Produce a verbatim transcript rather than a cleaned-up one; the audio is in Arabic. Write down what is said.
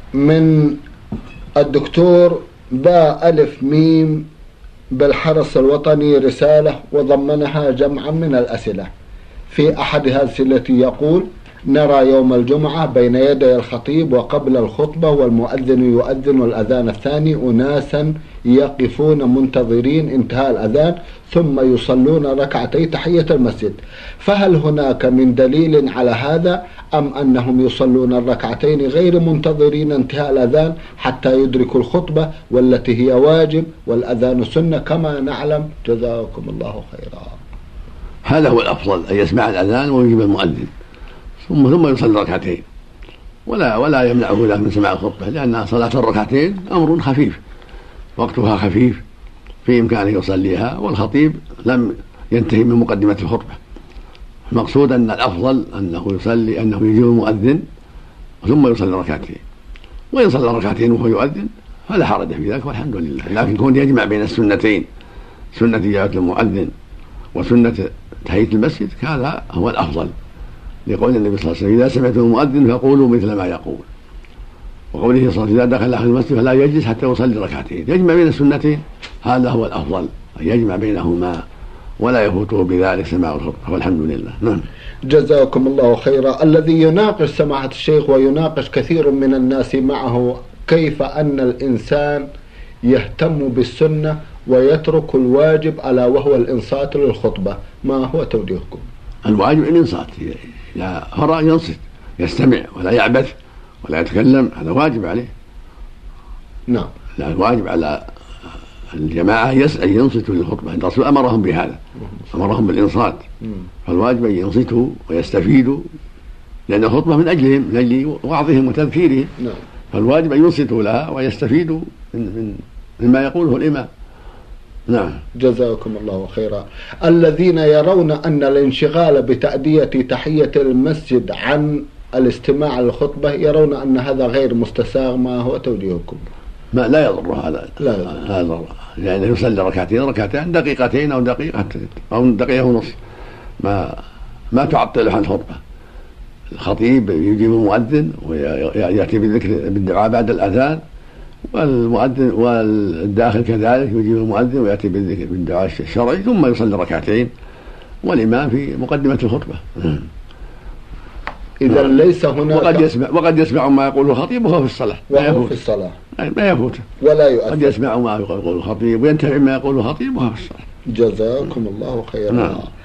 من الدكتور باء ألف ميم بالحرس الوطني رسالة وضمنها جمعا من الأسئلة. في أحد هذه الأسئلة يقول: نرى يوم الجمعة بين يدي الخطيب وقبل الخطبة والمؤذن يؤذن الأذان الثاني أناسا يقفون منتظرين انتهاء الأذان ثم يصلون ركعتي تحية المسجد، فهل هناك من دليل على هذا أم أنهم يصلون الركعتين غير منتظرين انتهاء الأذان حتى يدركوا الخطبة والتي هي واجب والأذان سنة كما نعلم؟ جزاكم الله خيرا. هذا هو الأفضل، أن يسمع الأذان ويجيب المؤذن ثم ثم يصلي ركعتين، ولا ولا يمنعه ذلك من سماع الخطبة، لأن صلاة الركعتين أمر خفيف وقتها خفيف في إمكانه يصليها، والخطيب لم ينتهي من مقدمة الخطبة. المقصود أن الأفضل أنه يصلي أنه يجيب المؤذن ثم يصلي ركعتين، وإن صلى ركعتين وهو يؤذن فلا حرج في ذلك والحمد لله. لكن كون يجمع بين السنتين، سنة إجابة المؤذن وسنة تحية المسجد، هذا هو الأفضل، لقول النبي صلى الله عليه وسلم: إذا سمعتم المؤذن فقولوا مثل ما يقول. وقوله صلى الله عليه وسلم: إذا دخل أحد المسجد فلا يجلس حتى يصلي ركعتين. يجمع بين السنتين، هذا هو الأفضل، أن يجمع بينهما ولا يفوته بذلك سماع الخطبة، والحمد لله. نعم. جزاكم الله خيرا. الذي يناقش سماحة الشيخ ويناقش كثير من الناس معه كيف أن الإنسان يهتم بالسنة ويترك الواجب ألا وهو الإنصات للخطبة، ما هو توجيهكم؟ الواجب الإنصات، إذا فرغ ينصت يستمع ولا يعبث ولا يتكلم، هذا واجب عليه. نعم. لا، الواجب على الجماعة يسأل ينصتوا للخطبة، الرسول أمرهم بهذا، أمرهم بالإنصات، فالواجب أن ينصتوا ويستفيدوا، لأن الخطبة من أجلهم، من أجل وعظهم وتذكيرهم. نعم. فالواجب أن ينصتوا لها ويستفيدوا من, من مما يقوله الإمام. نعم. جزاكم الله خيرا. الذين يرون أن الانشغال بتأدية تحية المسجد عن الاستماع للخطبة يرون أن هذا غير مستساغ، ما هو توجيهكم؟ ما لا يضر هذا، لا يضر. هذا يعني يصلي ركعتين ركعتين دقيقتين أو دقيقة أو دقيقة ونص، ما ما تعطل عن الخطبة. الخطيب يجيب المؤذن ويأتي بالذكر بالدعاء بعد الأذان، والمؤذن والداخل كذلك يجيب المؤذن ويأتي بالذكر بالدعاء الشرعي، ثم يصلي ركعتين والإمام في مقدمة الخطبة. إذا ليس هناك وقد يسمع وقد يسمع ما يقوله الخطيب وهو في الصلاة، وهو في الصلاة ما يفوته ولا يؤثر. قد يسمع ما يقول الخطيب وينتفع ما يقوله الخطيب وهو في الصلاة. جزاكم الله خيرا. نعم.